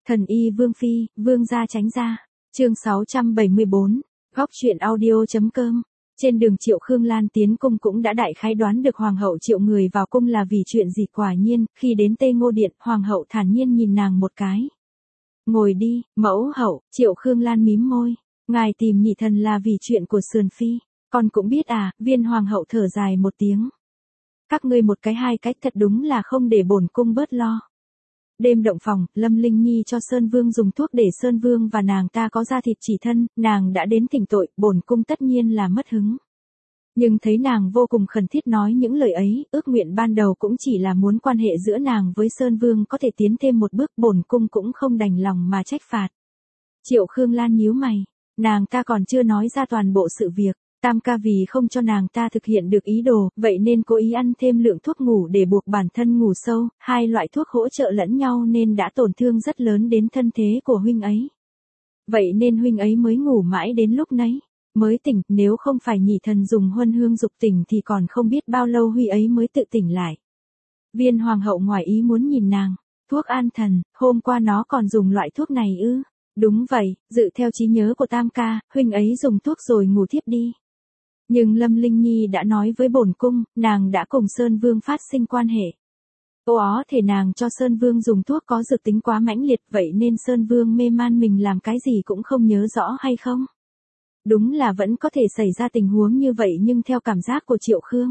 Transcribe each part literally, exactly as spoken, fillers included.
Thần y Vương Phi, Vương gia tránh ra. Chương sáu trăm bảy mươi bốn, góc truyện audio.com. Trên đường Triệu Khương Lan tiến cung cũng đã đại khái đoán được hoàng hậu triệu người vào cung là vì chuyện gì. Quả nhiên, khi đến Tây Ngô Điện, hoàng hậu thản nhiên nhìn nàng một cái. Ngồi đi, mẫu hậu. Triệu Khương Lan mím môi. Ngài tìm nhị thần là vì chuyện của Sườn Phi. Con cũng biết à. Viên hoàng hậu thở dài một tiếng. Các ngươi một cái hai cái thật đúng là không để bổn cung bớt lo. Đêm động phòng, Lâm Linh Nhi cho Sơn Vương dùng thuốc để Sơn Vương và nàng ta có da thịt chỉ thân, nàng đã đến thỉnh tội, bổn cung tất nhiên là mất hứng. Nhưng thấy nàng vô cùng khẩn thiết nói những lời ấy, ước nguyện ban đầu cũng chỉ là muốn quan hệ giữa nàng với Sơn Vương có thể tiến thêm một bước, bổn cung cũng không đành lòng mà trách phạt. Triệu Khương Lan nhíu mày, nàng ta còn chưa nói ra toàn bộ sự việc. Tam ca vì không cho nàng ta thực hiện được ý đồ, vậy nên cố ý ăn thêm lượng thuốc ngủ để buộc bản thân ngủ sâu, hai loại thuốc hỗ trợ lẫn nhau nên đã tổn thương rất lớn đến thân thế của huynh ấy. Vậy nên huynh ấy mới ngủ mãi đến lúc nấy, mới tỉnh, nếu không phải nhị thần dùng huân hương dục tỉnh thì còn không biết bao lâu huy ấy mới tự tỉnh lại. Viên hoàng hậu ngoài ý muốn nhìn nàng, thuốc an thần, hôm qua nó còn dùng loại thuốc này ư? Đúng vậy, dự theo trí nhớ của Tam ca, huynh ấy dùng thuốc rồi ngủ thiếp đi. Nhưng Lâm Linh Nhi đã nói với bổn cung, nàng đã cùng Sơn Vương phát sinh quan hệ. Ô ó thể nàng cho Sơn Vương dùng thuốc có dược tính quá mãnh liệt, vậy nên Sơn Vương mê man mình làm cái gì cũng không nhớ rõ hay không? Đúng là vẫn có thể xảy ra tình huống như vậy, nhưng theo cảm giác của Triệu Khương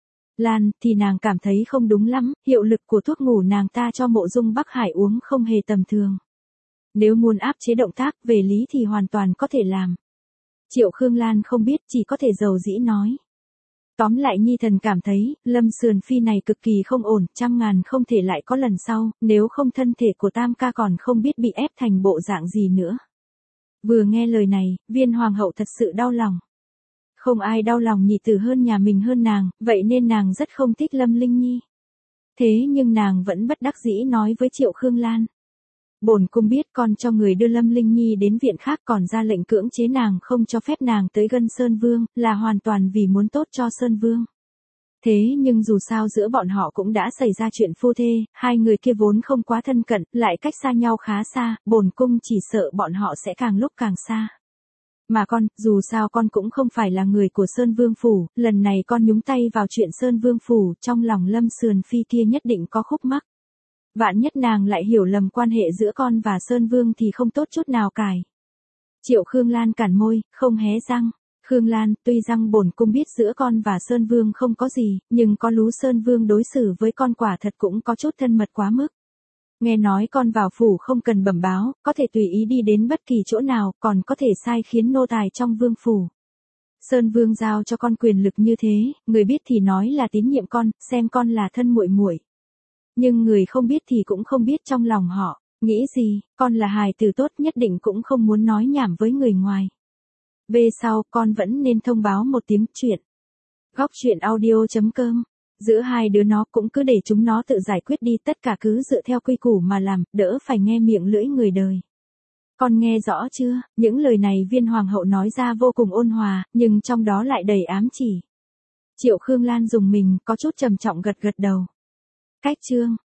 Lan thì nàng cảm thấy không đúng lắm, hiệu lực của thuốc ngủ nàng ta cho Mộ Dung Bắc Hải uống không hề tầm thường. Nếu muốn áp chế động tác về lý thì hoàn toàn có thể làm. Triệu Khương Lan không biết, chỉ có thể dầu dĩ nói. Tóm lại nhi thần cảm thấy, Lâm Sườn Phi này cực kỳ không ổn, trăm ngàn không thể lại có lần sau, nếu không thân thể của Tam ca còn không biết bị ép thành bộ dạng gì nữa. Vừa nghe lời này, viên hoàng hậu thật sự đau lòng. Không ai đau lòng nhị tử hơn nhà mình hơn nàng, vậy nên nàng rất không thích Lâm Linh Nhi. Thế nhưng nàng vẫn bất đắc dĩ nói với Triệu Khương Lan. Bổn cung biết con cho người đưa Lâm Linh Nhi đến viện khác, còn ra lệnh cưỡng chế nàng không cho phép nàng tới gần Sơn Vương, là hoàn toàn vì muốn tốt cho Sơn Vương. Thế nhưng dù sao giữa bọn họ cũng đã xảy ra chuyện phu thê, hai người kia vốn không quá thân cận, lại cách xa nhau khá xa, bổn cung chỉ sợ bọn họ sẽ càng lúc càng xa. Mà con, dù sao con cũng không phải là người của Sơn Vương phủ, lần này con nhúng tay vào chuyện Sơn Vương phủ, trong lòng Lâm Sườn Phi kia nhất định có khúc mắc. Vạn nhất nàng lại hiểu lầm quan hệ giữa con và Sơn Vương thì không tốt chút nào cài. Triệu Khương Lan cản môi, không hé răng. Khương Lan, tuy rằng bổn cung biết giữa con và Sơn Vương không có gì, nhưng có lú Sơn Vương đối xử với con quả thật cũng có chút thân mật quá mức. Nghe nói con vào phủ không cần bẩm báo, có thể tùy ý đi đến bất kỳ chỗ nào, còn có thể sai khiến nô tài trong vương phủ. Sơn Vương giao cho con quyền lực như thế, người biết thì nói là tín nhiệm con, xem con là thân muội muội. Nhưng người không biết thì cũng không biết trong lòng họ nghĩ gì, con là hài tử tốt nhất định cũng không muốn nói nhảm với người ngoài. Về sau, con vẫn nên thông báo một tiếng chuyện. Góc truyện audio.com. Giữa hai đứa nó cũng cứ để chúng nó tự giải quyết đi, tất cả cứ dựa theo quy củ mà làm, đỡ phải nghe miệng lưỡi người đời. Con nghe rõ chưa? Những lời này viên hoàng hậu nói ra vô cùng ôn hòa, nhưng trong đó lại đầy ám chỉ. Triệu Khương Lan dùng mình, có chút trầm trọng gật gật đầu. Cách chương.